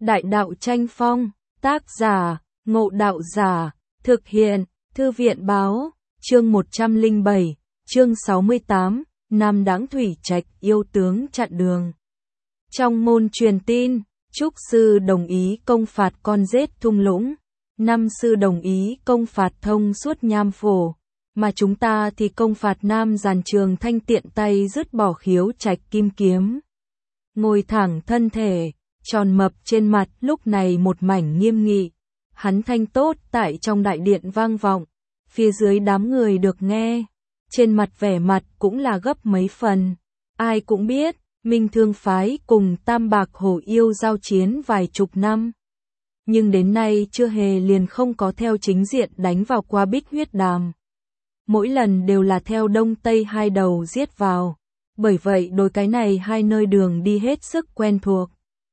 Đại đạo tranh phong, tác giả, Ngộ Đạo Giả, thực hiện, Thư viện Báo, chương 107, chương 68, Nam Đãng Thủy Trạch yêu tướng chặn đường. Trong môn truyền tin, Trúc Sư đồng ý công phạt con rết thung lũng, Năm Sư đồng ý công phạt thông suốt Nham Phổ, mà chúng ta thì công phạt Nam Giàn Trường Thanh tiện tay dứt bỏ Khiếu Trạch kim kiếm. Ngồi thẳng thân thể, tròn mập trên mặt lúc này một mảnh nghiêm nghị, hắn thanh tốt tại trong đại điện vang vọng, phía dưới đám người được nghe, trên mặt vẻ mặt cũng là gấp mấy phần. Ai cũng biết, Minh Thương phái cùng Tam Bạc Hổ yêu giao chiến vài chục năm, nhưng đến nay chưa hề liền không có theo chính diện đánh vào qua Bích Huyết Đàm. Mỗi lần đều là theo Đông Tây hai đầu giết vào, bởi vậy đối cái này hai nơi đường đi hết sức quen thuộc.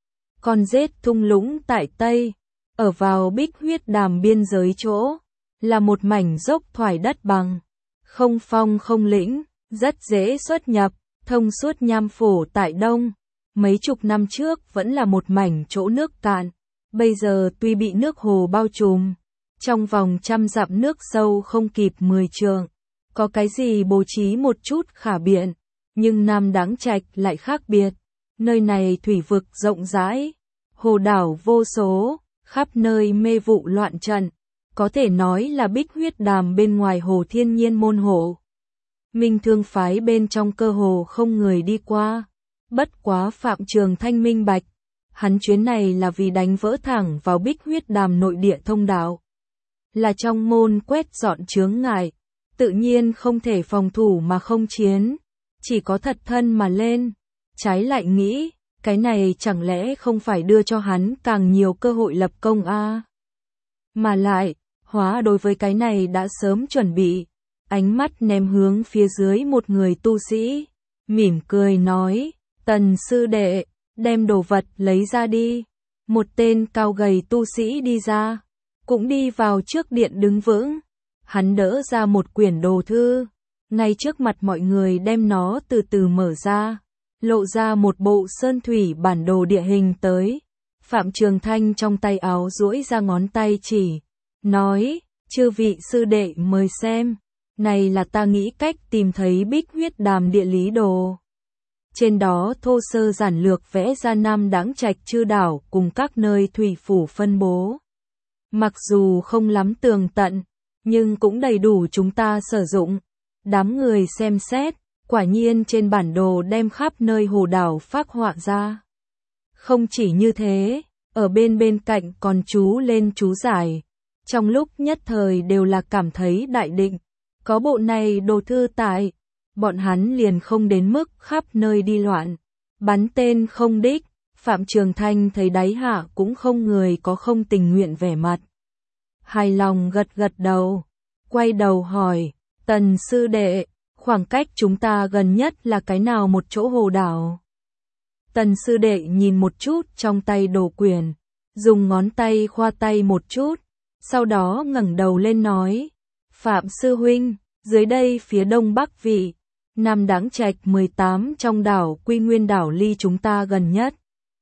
Con rết thung lũng tại Tây, ở vào Bích Huyết Đàm biên giới chỗ, là một mảnh dốc thoải đất bằng, không phong không lĩnh, rất dễ xuất nhập, thông suốt Nham Phổ tại Đông. Mấy chục năm trước vẫn là một mảnh chỗ nước cạn, bây giờ tuy bị nước hồ bao trùm, trong vòng trăm dặm nước sâu không kịp 10 trượng, có cái gì bố trí một chút khả biện, nhưng Nam Đãng Trạch lại khác biệt, nơi này thủy vực rộng rãi, hồ đảo vô số, khắp nơi mê vụ loạn trận, có thể nói là Bích Huyết Đàm bên ngoài hồ thiên nhiên môn hộ. Minh Thương phái bên trong cơ hồ không người đi qua, bất quá Phạm Trường Thanh minh bạch, hắn chuyến này là vì đánh vỡ thẳng vào Bích Huyết Đàm nội địa thông đạo, là trong môn quét dọn chướng ngại, tự nhiên không thể phòng thủ mà không chiến, chỉ có thật thân mà lên. Trái lại nghĩ, cái này chẳng lẽ không phải đưa cho hắn càng nhiều cơ hội lập công a? Mà lại, hóa đối với cái này đã sớm chuẩn bị, ánh mắt ném hướng phía dưới một người tu sĩ, mỉm cười nói, Tần sư đệ, đem đồ vật lấy ra đi. Một tên cao gầy tu sĩ đi ra, cũng đi vào trước điện đứng vững, hắn đỡ ra một quyển đồ thư, ngay trước mặt mọi người đem nó từ từ mở ra, lộ ra một bộ sơn thủy bản đồ địa hình tới. Phạm Trường Thanh trong tay áo duỗi ra ngón tay chỉ, nói, chư vị sư đệ mời xem, này là ta nghĩ cách tìm thấy Bích Huyết Đàm địa lý đồ. Trên đó thô sơ giản lược vẽ ra Nam Đãng Trạch chư đảo cùng các nơi thủy phủ phân bố. Mặc dù không lắm tường tận, nhưng cũng đầy đủ chúng ta sử dụng. Đám người xem xét, quả nhiên trên bản đồ đem khắp nơi hồ đảo phác họa ra. Không chỉ như thế, ở bên cạnh còn chú lên chú giải. Trong lúc nhất thời đều là cảm thấy đại định, có bộ này đồ thư tại, bọn hắn liền không đến mức khắp nơi đi loạn, bắn tên không đích. Phạm Trường Thanh thấy đáy hạ cũng không người có không tình nguyện vẻ mặt. Hài lòng gật gật đầu, quay đầu hỏi, Tần sư đệ, khoảng cách chúng ta gần nhất là cái nào một chỗ hồ đảo? Tần sư đệ nhìn một chút trong tay đồ quyển, dùng ngón tay khoa tay một chút, sau đó ngẩng đầu lên nói, Phạm sư huynh, dưới đây phía đông bắc vị, Nam Đãng Trạch 18 trong đảo Quy Nguyên đảo ly chúng ta gần nhất.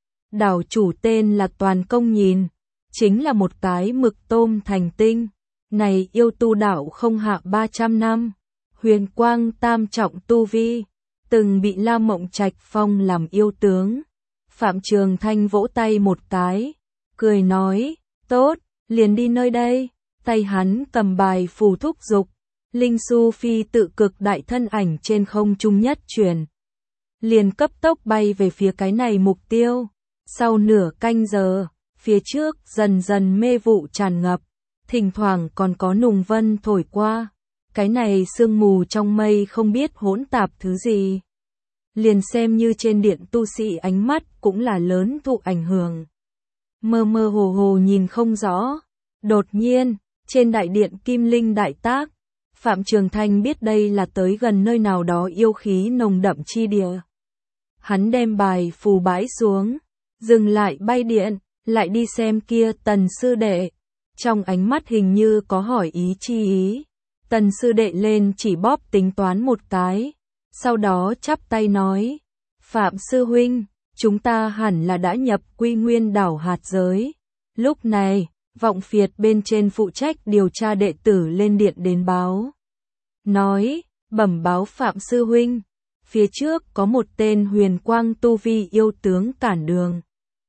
Đảo chủ tên là Toàn Công Nhìn, chính là một cái mực tôm thành tinh, này yêu tu đảo không hạ 300 năm, huyền quang tam trọng tu vi, từng bị La Mộng Trạch phong làm yêu tướng. Phạm Trường Thanh vỗ tay một cái, cười nói, tốt, liền đi nơi đây. Tay hắn cầm bài phù thúc dục, linh su phi tự cực đại thân ảnh trên không trung nhất chuyển, liền cấp tốc bay về phía cái này mục tiêu. Sau nửa canh giờ, phía trước dần dần mê vụ tràn ngập, thỉnh thoảng còn có nùng vân thổi qua, cái này sương mù trong mây không biết hỗn tạp thứ gì. Liền xem như trên điện tu sĩ ánh mắt cũng là lớn thụ ảnh hưởng, mơ mơ hồ hồ nhìn không rõ. Đột nhiên, trên đại điện Kim Linh đại tác, Phạm Trường Thanh biết đây là tới gần nơi nào đó yêu khí nồng đậm chi địa. Hắn đem bài phù bãi xuống, dừng lại bay điện, lại đi xem kia Tần sư đệ. Trong ánh mắt hình như có hỏi ý chi ý. Tần sư đệ lên chỉ bóp tính toán một cái, sau đó chắp tay nói, Phạm sư huynh, chúng ta hẳn là đã nhập quy nguyên đảo hạt giới. Lúc này, Vọng Phiệt bên trên phụ trách điều tra đệ tử lên điện đến báo. Nói, bẩm báo Phạm sư huynh, phía trước có một tên huyền quang tu vi yêu tướng cản đường.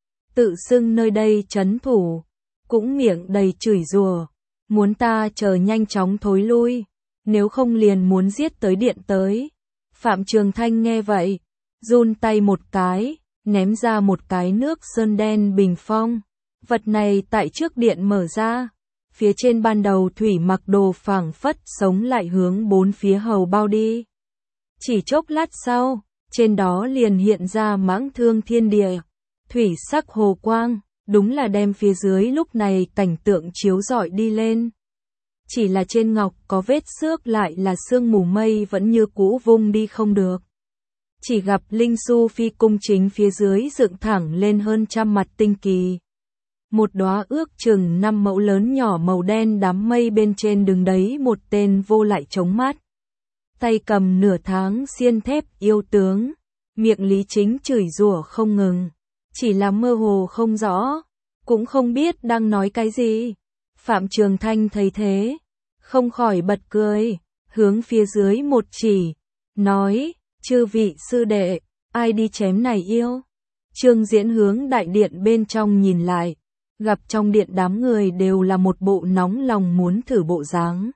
Tự xưng nơi đây trấn thủ, cũng miệng đầy chửi rủa, muốn ta chờ nhanh chóng thối lui, nếu không liền muốn giết tới điện tới. Phạm Trường Thanh nghe vậy, run tay một cái, ném ra một cái nước sơn đen bình phong. Vật này tại trước điện mở ra, phía trên ban đầu thủy mặc đồ phảng phất sống lại hướng bốn phía hầu bao đi. Chỉ chốc lát sau, trên đó liền hiện ra mãng thương thiên địa, thủy sắc hồ quang, đúng là đem phía dưới lúc này cảnh tượng chiếu rọi đi lên. Chỉ là trên ngọc có vết xước lại là sương mù mây vẫn như cũ vung đi không được. Chỉ gặp linh su phi cung chính phía dưới dựng thẳng lên hơn 100 mặt tinh kỳ. Một đóa ước chừng 5 mẫu lớn nhỏ màu đen đám mây bên trên đứng đấy một tên vô lại chống mắt. Tay cầm nửa tháng xiên thép yêu tướng, miệng Lý Chính chửi rủa không ngừng, chỉ là mơ hồ không rõ, cũng không biết đang nói cái gì. Phạm Trường Thanh thấy thế, không khỏi bật cười, hướng phía dưới một chỉ, nói, chư vị sư đệ, ai đi chém này yêu? Trương Diễn hướng đại điện bên trong nhìn lại, gặp trong điện đám người đều là một bộ nóng lòng muốn thử bộ dáng.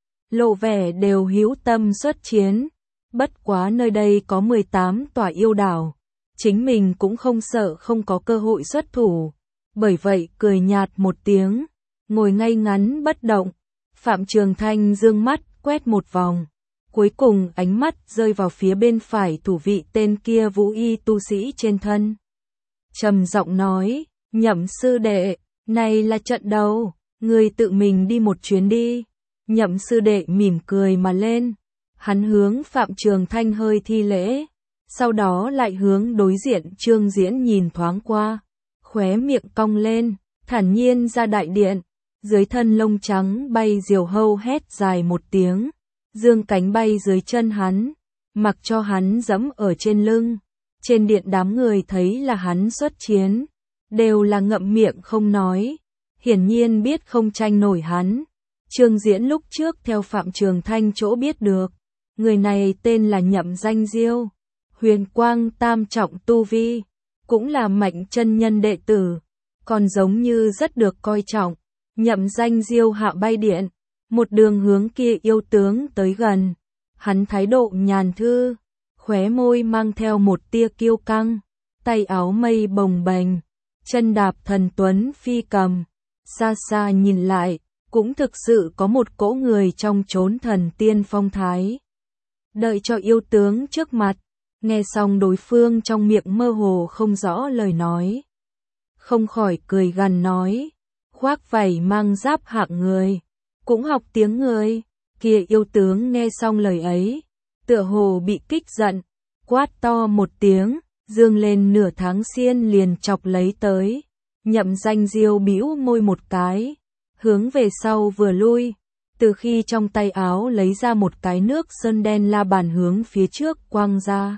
Lộ vẻ đều hữu tâm xuất chiến, bất quá nơi đây có 18 tòa yêu đảo, chính mình cũng không sợ không có cơ hội xuất thủ, bởi vậy cười nhạt một tiếng, ngồi ngay ngắn bất động. Phạm Trường Thanh dương mắt quét một vòng, cuối cùng ánh mắt rơi vào phía bên phải thủ vị tên kia vũ y tu sĩ trên thân. Trầm giọng nói, Nhậm sư đệ, này là trận đầu, người tự mình đi một chuyến đi. Nhậm sư đệ mỉm cười mà lên, hắn hướng Phạm Trường Thanh hơi thi lễ, sau đó lại hướng đối diện Trương Diễn nhìn thoáng qua, khóe miệng cong lên, thản nhiên ra đại điện, dưới thân lông trắng bay diều hâu hét dài một tiếng, dương cánh bay dưới chân hắn, mặc cho hắn dẫm ở trên lưng. Trên điện đám người thấy là hắn xuất chiến, đều là ngậm miệng không nói, hiển nhiên biết không tranh nổi hắn. Trương Diễn lúc trước theo Phạm Trường Thanh chỗ biết được, người này tên là Nhậm Danh Diêu, huyền quang tam trọng tu vi, cũng là Mạnh chân nhân đệ tử, còn giống như rất được coi trọng. Nhậm Danh Diêu hạ bay điện, một đường hướng kia yêu tướng tới gần, hắn thái độ nhàn thư, khóe môi mang theo một tia kiêu căng, tay áo mây bồng bềnh, chân đạp thần tuấn phi cầm, xa xa nhìn lại, cũng thực sự có một cỗ người trong chốn thần tiên phong thái. Đợi cho yêu tướng trước mặt, nghe xong đối phương trong miệng mơ hồ không rõ lời nói, không khỏi cười gằn nói, khoác vảy mang giáp hạng người, cũng học tiếng người. Kia yêu tướng nghe xong lời ấy, tựa hồ bị kích giận, quát to một tiếng, dương lên nửa tháng xiên liền chọc lấy tới. Nhậm Danh Diêu bĩu môi một cái, hướng về sau vừa lui, từ khi trong tay áo lấy ra một cái nước sơn đen la bàn hướng phía trước quăng ra.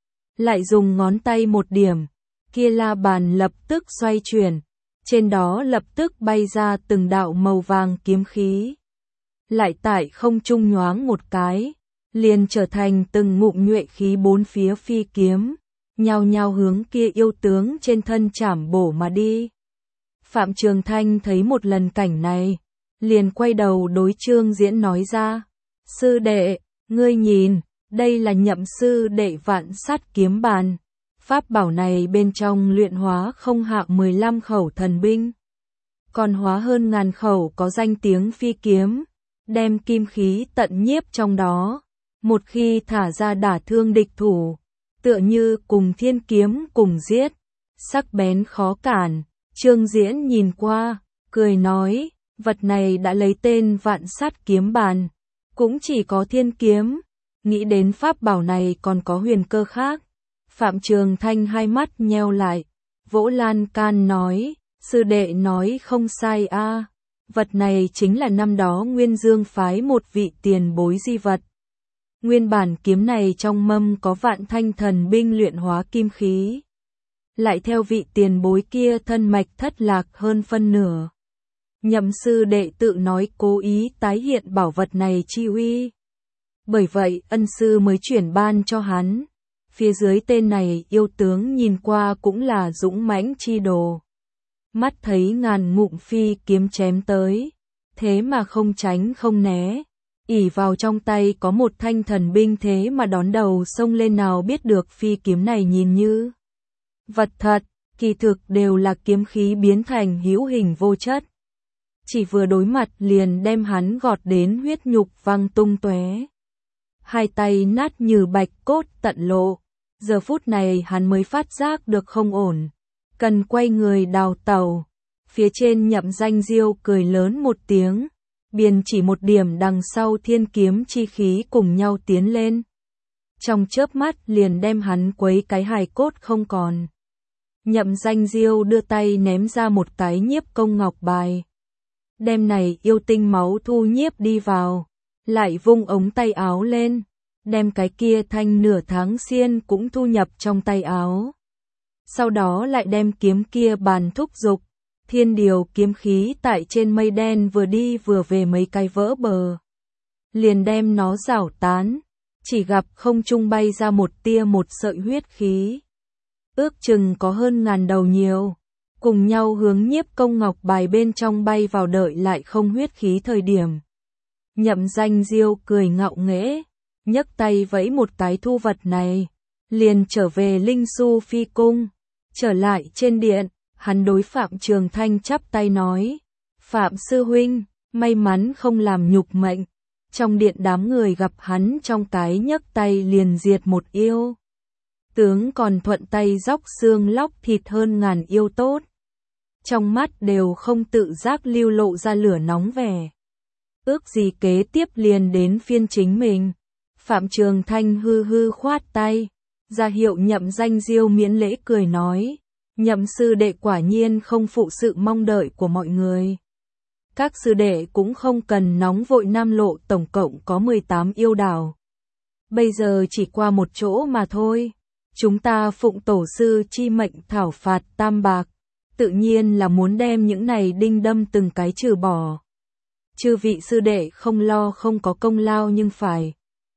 Lại dùng ngón tay một điểm, kia la bàn lập tức xoay chuyển, trên đó lập tức bay ra từng đạo màu vàng kiếm khí. Lại tại không trung nhoáng một cái, liền trở thành từng ngụm nhuệ khí bốn phía phi kiếm, nhao nhao hướng kia yêu tướng trên thân chảm bổ mà đi. Phạm Trường Thanh thấy một lần cảnh này, liền quay đầu đối Trương Diễn nói ra, sư đệ, ngươi nhìn, đây là Nhậm sư đệ vạn sát kiếm bàn, pháp bảo này bên trong luyện hóa không hạ 15 khẩu thần binh, còn hóa hơn ngàn khẩu có danh tiếng phi kiếm, đem kim khí tận nhiếp trong đó, một khi thả ra đả thương địch thủ, tựa như cùng thiên kiếm cùng giết, sắc bén khó cản. Trương Diễn nhìn qua, cười nói, vật này đã lấy tên vạn sát kiếm bàn, cũng chỉ có thiên kiếm, nghĩ đến pháp bảo này còn có huyền cơ khác. Phạm Trường Thanh hai mắt nheo lại, vỗ lan can nói, sư đệ nói không sai a, vật này chính là năm đó Nguyên Dương phái một vị tiền bối di vật. Nguyên bản kiếm này trong mâm có vạn thanh thần binh luyện hóa kim khí. lại theo vị tiền bối kia thân mạch thất lạc hơn phân nửa. Nhậm sư đệ tự nói cố ý tái hiện bảo vật này chi uy. Bởi vậy ân sư mới chuyển ban cho hắn. Phía dưới tên này yêu tướng nhìn qua cũng là dũng mãnh chi đồ. Mắt thấy ngàn ngụm phi kiếm chém tới, thế mà không tránh không né. Ỷ vào trong tay có một thanh thần binh thế mà đón đầu xông lên, nào biết được phi kiếm này nhìn như vật thật, kỳ thực đều là kiếm khí biến thành hữu hình vô chất. Chỉ vừa đối mặt liền đem hắn gọt đến huyết nhục văng tung tóe. Hai tay nát như bạch cốt tận lộ. Giờ phút này hắn mới phát giác được không ổn, cần quay người đào tẩu. Phía trên Nhậm Danh Diêu cười lớn một tiếng, biên chỉ một điểm đằng sau thiên kiếm chi khí cùng nhau tiến lên. Trong chớp mắt liền đem hắn quấy cái hài cốt không còn. Nhậm Danh Diêu đưa tay ném ra một cái nhiếp công ngọc bài. Đem này yêu tinh máu thu nhiếp đi vào, lại vung ống tay áo lên, đem cái kia thanh nửa tháng xiên cũng thu nhập trong tay áo. Sau đó lại đem kiếm kia bàn thúc dục, thiên điều kiếm khí tại trên mây đen vừa đi vừa về mấy cái vỡ bờ. Liền đem nó rảo tán, chỉ gặp không trung bay ra một tia một sợi huyết khí. Ước chừng có hơn 1000 đầu nhiều, cùng nhau hướng nhiếp công ngọc bài bên trong bay vào, đợi lại không huyết khí thời điểm. Nhậm Danh Diêu cười ngạo nghễ, nhấc tay vẫy một cái thu vật này, liền trở về Linh Su Phi Cung. Trở lại trên điện, hắn đối Phạm Trường Thanh chắp tay nói, Phạm sư huynh, may mắn không làm nhục mệnh. Trong điện đám người gặp hắn trong cái nhấc tay liền diệt một yêu tướng, còn thuận tay róc xương lóc thịt hơn 1000 yêu tốt. Trong mắt đều không tự giác lưu lộ ra lửa nóng vẻ. Ước gì kế tiếp liền đến phiên chính mình. Phạm Trường Thanh hư hư khoát tay, ra hiệu Nhậm Danh Diêu miễn lễ, cười nói, Nhậm sư đệ quả nhiên không phụ sự mong đợi của mọi người. Các sư đệ cũng không cần nóng vội, Nam Lộ tổng cộng có 18 yêu đảo. Bây giờ chỉ qua một chỗ mà thôi. Chúng ta phụng tổ sư chi mệnh thảo phạt Tam Bạc, tự nhiên là muốn đem những này đinh đâm từng cái trừ bỏ. Chư vị sư đệ không lo không có công lao, nhưng phải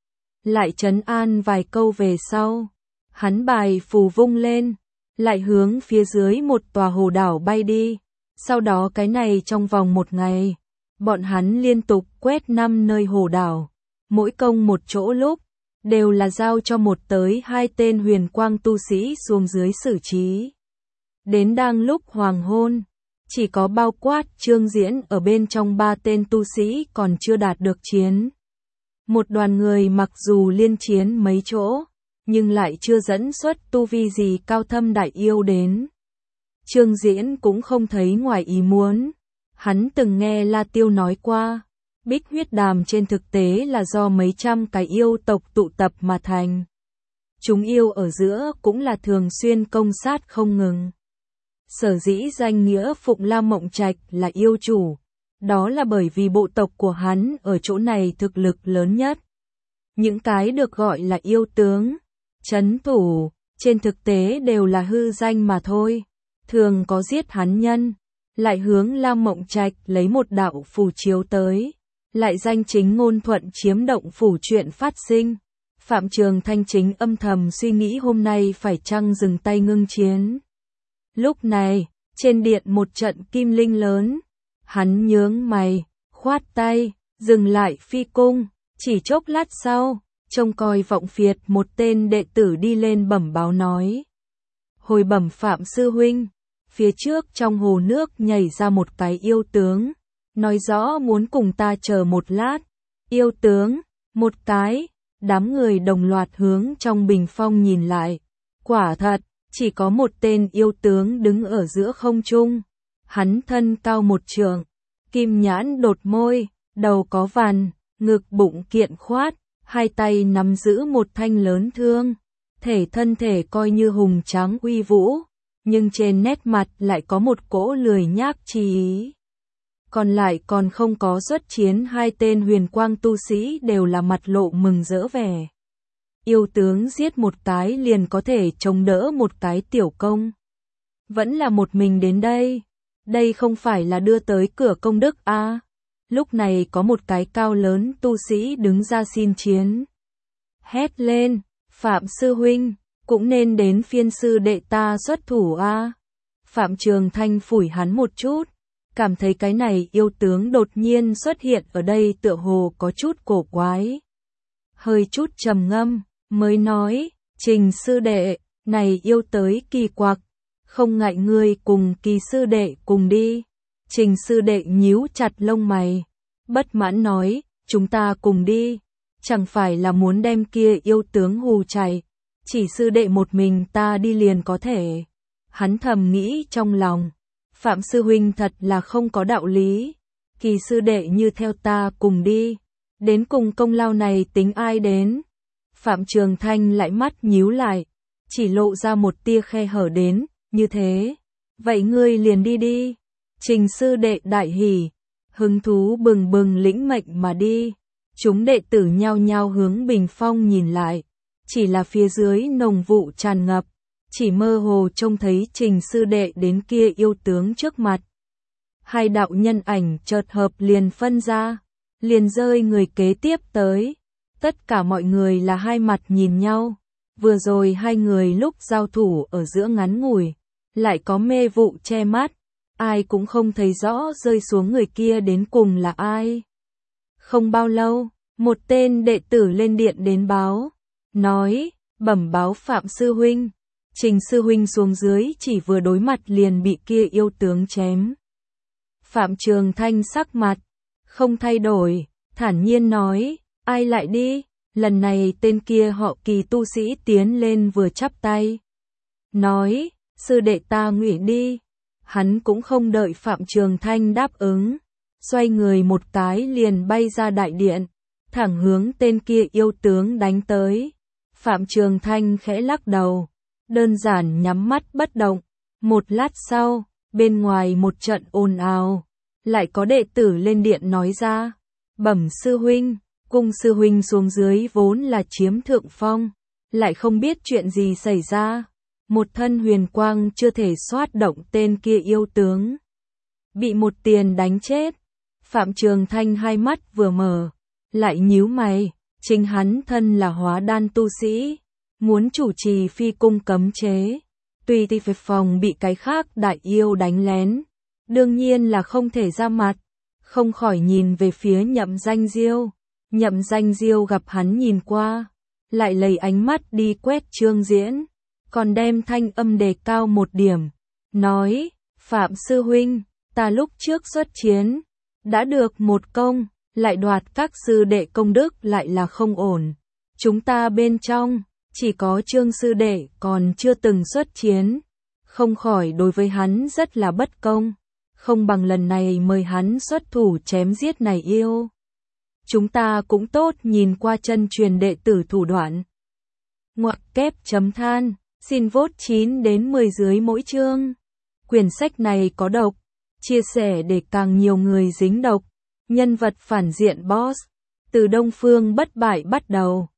lại trấn an vài câu về sau. Hắn bài phù vung lên, lại hướng phía dưới một tòa hồ đảo bay đi. Sau đó cái này trong vòng 1 ngày, bọn hắn liên tục quét 5 nơi hồ đảo, mỗi công một chỗ, lúc đều là giao cho 1 tới 2 tên huyền quang tu sĩ xuống dưới xử trí. Đến đang lúc hoàng hôn, chỉ có bao quát Trương Diễn ở bên trong 3 tên tu sĩ còn chưa đạt được chiến. Một đoàn người mặc dù liên chiến mấy chỗ, nhưng lại chưa dẫn xuất tu vi gì cao thâm đại yêu đến. Trương Diễn cũng không thấy ngoài ý muốn. Hắn từng nghe La Tiêu nói qua, Bích huyết đàm trên thực tế là do mấy trăm cái yêu tộc tụ tập mà thành. Chúng yêu ở giữa cũng là thường xuyên công sát không ngừng. Sở dĩ danh nghĩa phụng Lam Mộng Trạch là yêu chủ, đó là bởi vì bộ tộc của hắn ở chỗ này thực lực lớn nhất. Những cái được gọi là yêu tướng, trấn thủ, trên thực tế đều là hư danh mà thôi. Thường có giết hắn nhân, lại hướng Lam Mộng Trạch lấy một đạo phù chiếu tới, lại danh chính ngôn thuận chiếm động phủ chuyện phát sinh. Phạm Trường Thanh chính âm thầm suy nghĩ hôm nay phải chăng dừng tay ngưng chiến. Lúc này, trên điện một trận kim linh lớn, hắn nhướng mày, khoát tay, dừng lại phi cung. Chỉ chốc lát sau, trông coi vọng phiệt một tên đệ tử đi lên bẩm báo nói, hồi bẩm Phạm sư huynh, phía trước trong hồ nước nhảy ra một cái yêu tướng, nói rõ muốn cùng ta chờ một lát. Yêu tướng, một cái, đám người đồng loạt hướng trong bình phong nhìn lại. Quả thật, chỉ có một tên yêu tướng đứng ở giữa không trung. Hắn thân cao 1 trượng, kim nhãn đột môi, đầu có vằn, ngực bụng kiện khoát, hai tay nắm giữ một thanh lớn thương. Thân thể coi như hùng tráng uy vũ, nhưng trên nét mặt lại có một cỗ lười nhác chi ý. Còn lại còn không có xuất chiến 2 tên huyền quang tu sĩ đều là mặt lộ mừng rỡ vẻ. Yêu tướng giết một cái liền có thể chống đỡ một cái tiểu công. vẫn là một mình đến đây. Đây không phải là đưa tới cửa công đức à. Lúc này có một cái cao lớn tu sĩ đứng ra xin chiến. Hét lên, Phạm sư huynh, cũng nên đến phiên sư đệ ta xuất thủ à. Phạm Trường Thanh phủi hắn một chút, cảm thấy cái này yêu tướng đột nhiên xuất hiện ở đây tựa hồ có chút cổ quái. Hơi chút trầm ngâm, mới nói, Trình sư đệ, này yêu tới kỳ quặc, không ngại ngươi cùng Kỳ sư đệ cùng đi. Trình sư đệ nhíu chặt lông mày, bất mãn nói, chúng ta cùng đi, chẳng phải là muốn đem kia yêu tướng hù chạy, chỉ sư đệ một mình ta đi liền có thể. Hắn thầm nghĩ trong lòng, Phạm sư huynh thật là không có đạo lý, Kỳ sư đệ như theo ta cùng đi, đến cùng công lao này tính ai đến. Phạm Trường Thanh lại mắt nhíu lại, chỉ lộ ra một tia khe hở đến, như thế, vậy ngươi liền đi đi. Trình sư đệ đại hỉ, hứng thú bừng bừng lĩnh mệnh mà đi. Chúng đệ tử nhao nhao hướng bình phong nhìn lại, chỉ là phía dưới nồng vụ tràn ngập, chỉ mơ hồ trông thấy Trình sư đệ đến kia yêu tướng trước mặt. Hai đạo nhân ảnh chợt hợp liền phân ra, liền rơi người kế tiếp tới. Tất cả mọi người là hai mặt nhìn nhau, vừa rồi hai người lúc giao thủ ở giữa ngắn ngủi, lại có mê vụ che mắt, ai cũng không thấy rõ rơi xuống người kia đến cùng là ai. Không bao lâu, một tên đệ tử lên điện đến báo, nói, bẩm báo Phạm sư huynh, Trình sư huynh xuống dưới chỉ vừa đối mặt liền bị kia yêu tướng chém. Phạm Trường Thanh sắc mặt không thay đổi, thản nhiên nói, ai lại đi. Lần này tên kia họ Kỳ tu sĩ tiến lên vừa chắp tay, nói, sư đệ ta nguyện đi. Hắn cũng không đợi Phạm Trường Thanh đáp ứng, xoay người một cái liền bay ra đại điện, thẳng hướng tên kia yêu tướng đánh tới. Phạm Trường Thanh khẽ lắc đầu, đơn giản nhắm mắt bất động. Một lát sau, bên ngoài một trận ồn ào, lại có đệ tử lên điện nói ra, bẩm sư huynh, cung sư huynh xuống dưới vốn là chiếm thượng phong, lại không biết chuyện gì xảy ra. Một thân huyền quang chưa thể xoát động tên kia yêu tướng, bị một tiền đánh chết. Phạm Trường Thanh hai mắt vừa mở, lại nhíu mày, chính hắn thân là hóa đan tu sĩ, muốn chủ trì phi cung cấm chế, tùy thì phải phòng bị cái khác đại yêu đánh lén, đương nhiên là không thể ra mặt, không khỏi nhìn về phía Nhậm Danh Diêu. Nhậm Danh Diêu gặp hắn nhìn qua, lại lấy ánh mắt đi quét Trương Diễn, còn đem thanh âm đề cao một điểm, nói, Phạm sư huynh, ta lúc trước xuất chiến, đã được một công, lại đoạt các sư đệ công đức lại là không ổn. Chúng ta bên trong, chỉ có Trương sư đệ còn chưa từng xuất chiến, không khỏi đối với hắn rất là bất công, không bằng lần này mời hắn xuất thủ chém giết này yêu. Chúng ta cũng tốt nhìn qua chân truyền đệ tử thủ đoạn. Ngoặc kép chấm than, xin vote 9 đến 10 dưới mỗi chương. Quyển sách này có độc, chia sẻ để càng nhiều người dính độc. Nhân vật phản diện boss, từ Đông Phương bất bại bắt đầu.